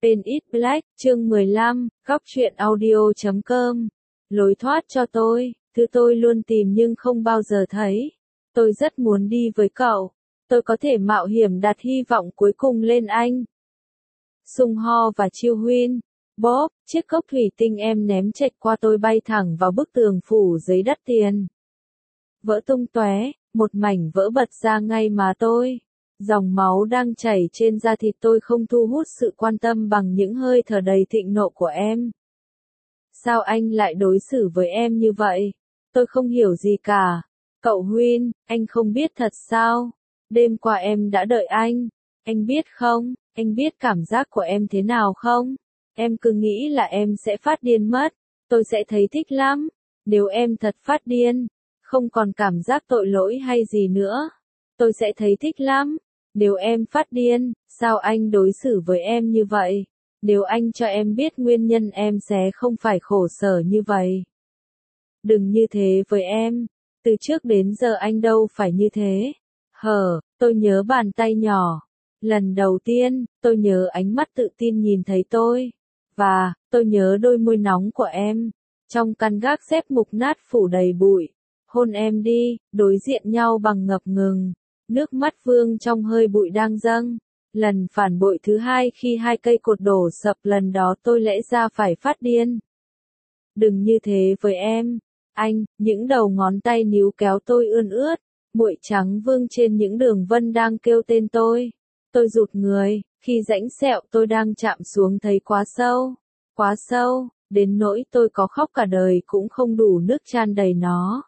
Pen It Black, chương 15, góc truyện audio.com. Lối thoát cho tôi, thứ tôi luôn tìm nhưng không bao giờ thấy. Tôi rất muốn đi với cậu. Tôi có thể mạo hiểm đặt hy vọng cuối cùng lên anh. Sung Ho và Chiêu Huyên. Bob, chiếc cốc thủy tinh em ném chệch qua tôi bay thẳng vào bức tường phủ giấy đắt tiền. Vỡ tung tóe, một mảnh vỡ bật ra ngay má tôi. Dòng máu đang chảy trên da thịt tôi không thu hút sự quan tâm bằng những hơi thở đầy thịnh nộ của em. Sao anh lại đối xử với em như vậy? Tôi không hiểu gì cả. Cậu Huyên, anh không biết thật sao? Đêm qua em đã đợi anh. Anh biết không? Anh biết cảm giác của em thế nào không? Em cứ nghĩ là em sẽ phát điên mất. Tôi sẽ thấy thích lắm. Nếu em thật phát điên, không còn cảm giác tội lỗi hay gì nữa, tôi sẽ thấy thích lắm. Nếu em phát điên, sao anh đối xử với em như vậy? Nếu anh cho em biết nguyên nhân em sẽ không phải khổ sở như vậy. Đừng như thế với em. Từ trước đến giờ anh đâu phải như thế. Tôi nhớ bàn tay nhỏ. Lần đầu tiên, tôi nhớ ánh mắt tự tin nhìn thấy tôi. Và, tôi nhớ đôi môi nóng của em. Trong căn gác xếp mục nát phủ đầy bụi. Hôn em đi, đối diện nhau bằng ngập ngừng. Nước mắt vương trong hơi bụi đang dâng. Lần phản bội thứ hai khi hai cây cột đổ sập, lần đó tôi lẽ ra phải phát điên. Đừng như thế với em. Anh, những đầu ngón tay níu kéo tôi ươn ướt. Muội trắng vương trên những đường vân đang kêu tên tôi. Tôi rụt người, khi rãnh sẹo tôi đang chạm xuống thấy quá sâu. Quá sâu, đến nỗi tôi có khóc cả đời cũng không đủ nước tràn đầy nó.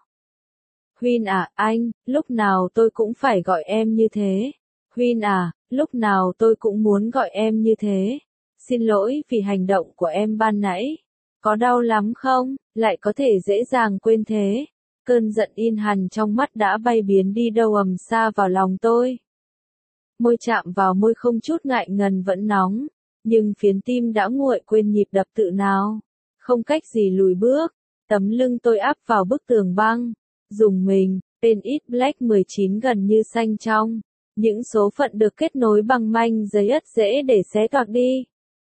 Huyên à, anh, lúc nào tôi cũng phải gọi em như thế. Huyên à, lúc nào tôi cũng muốn gọi em như thế. Xin lỗi vì hành động của em ban nãy. Có đau lắm không, lại có thể dễ dàng quên thế. Cơn giận in hằn trong mắt đã bay biến đi đâu ầm xa vào lòng tôi. Môi chạm vào môi không chút ngại ngần vẫn nóng, nhưng phiến tim đã nguội quên nhịp đập tự nào. Không cách gì lùi bước, tấm lưng tôi áp vào bức tường băng. Dùng mình, Pen It Black 19 gần như xanh trong. Những số phận được kết nối bằng manh giấy ất dễ để xé toạc đi.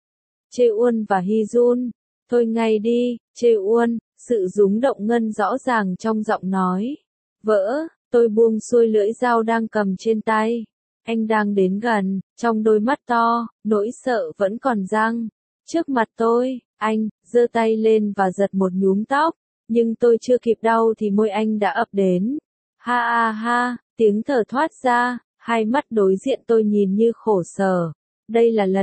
Chae-won và Hee-jun. Thôi ngay đi, Chae-won, sự rúng động ngân rõ ràng trong giọng nói. Vỡ, tôi buông xuôi lưỡi dao đang cầm trên tay. Anh đang đến gần, trong đôi mắt to, nỗi sợ vẫn còn giăng. Trước mặt tôi, anh, giơ tay lên và giật một nhúm tóc. Nhưng tôi chưa kịp đau thì môi anh đã ập đến. Ha ha ha, tiếng thở thoát ra, hai mắt đối diện tôi nhìn như khổ sở. Đây là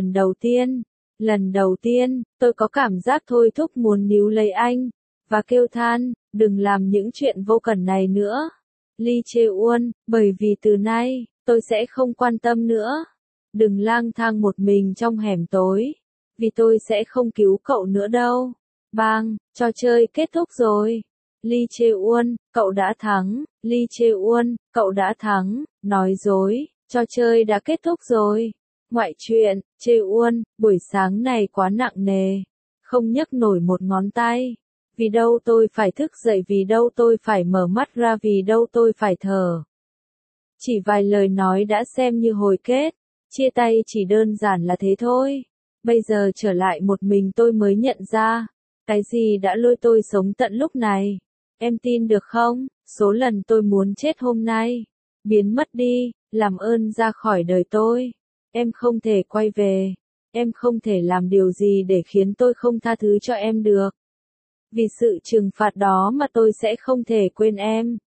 lần đầu tiên, tôi có cảm giác thôi thúc muốn níu lấy anh, và kêu than, đừng làm những chuyện vô cần này nữa. Lee Chae-won, bởi vì từ nay, tôi sẽ không quan tâm nữa. Đừng lang thang một mình trong hẻm tối, vì tôi sẽ không cứu cậu nữa đâu. Bang, trò chơi kết thúc rồi. Lee Chae-won, cậu đã thắng. Lee Chae-won, cậu đã thắng. Nói dối, trò chơi đã kết thúc rồi. Ngoại truyện, Chae-won, buổi sáng này quá nặng nề. Không nhấc nổi một ngón tay. Vì đâu tôi phải thức dậy, vì đâu tôi phải mở mắt ra, vì đâu tôi phải thở. Chỉ vài lời nói đã xem như hồi kết. Chia tay chỉ đơn giản là thế thôi. Bây giờ trở lại một mình tôi mới nhận ra. Cái gì đã lôi tôi sống tận lúc này? Em tin được không? Số lần tôi muốn chết hôm nay. Biến mất đi, làm ơn ra khỏi đời tôi. Em không thể quay về. Em không thể làm điều gì để khiến tôi không tha thứ cho em được. Vì sự trừng phạt đó mà tôi sẽ không thể quên em.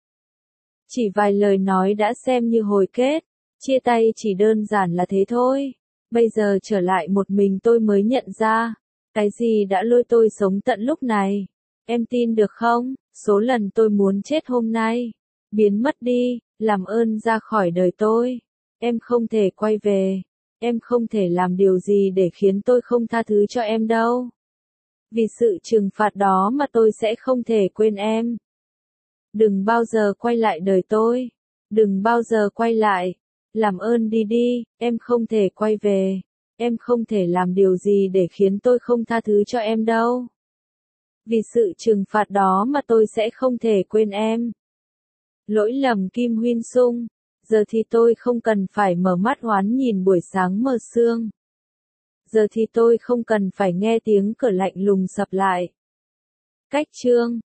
Chỉ vài lời nói đã xem như hồi kết. Chia tay chỉ đơn giản là thế thôi. Bây giờ trở lại một mình tôi mới nhận ra. Cái gì đã lôi tôi sống tận lúc này? Em tin được không? Số lần tôi muốn chết hôm nay. Biến mất đi, làm ơn ra khỏi đời tôi. Em không thể quay về. Em không thể làm điều gì để khiến tôi không tha thứ cho em đâu. Vì sự trừng phạt đó mà tôi sẽ không thể quên em. Đừng bao giờ quay lại đời tôi. Đừng bao giờ quay lại. Làm ơn đi đi, em không thể quay về. Em không thể làm điều gì để khiến tôi không tha thứ cho em đâu. Vì sự trừng phạt đó mà tôi sẽ không thể quên em. Lỗi lầm Kim Huyên Sung. Giờ thì tôi không cần phải mở mắt oán nhìn buổi sáng mờ sương. giờ thì tôi không cần phải nghe tiếng cửa lạnh lùng sập lại. Cách chương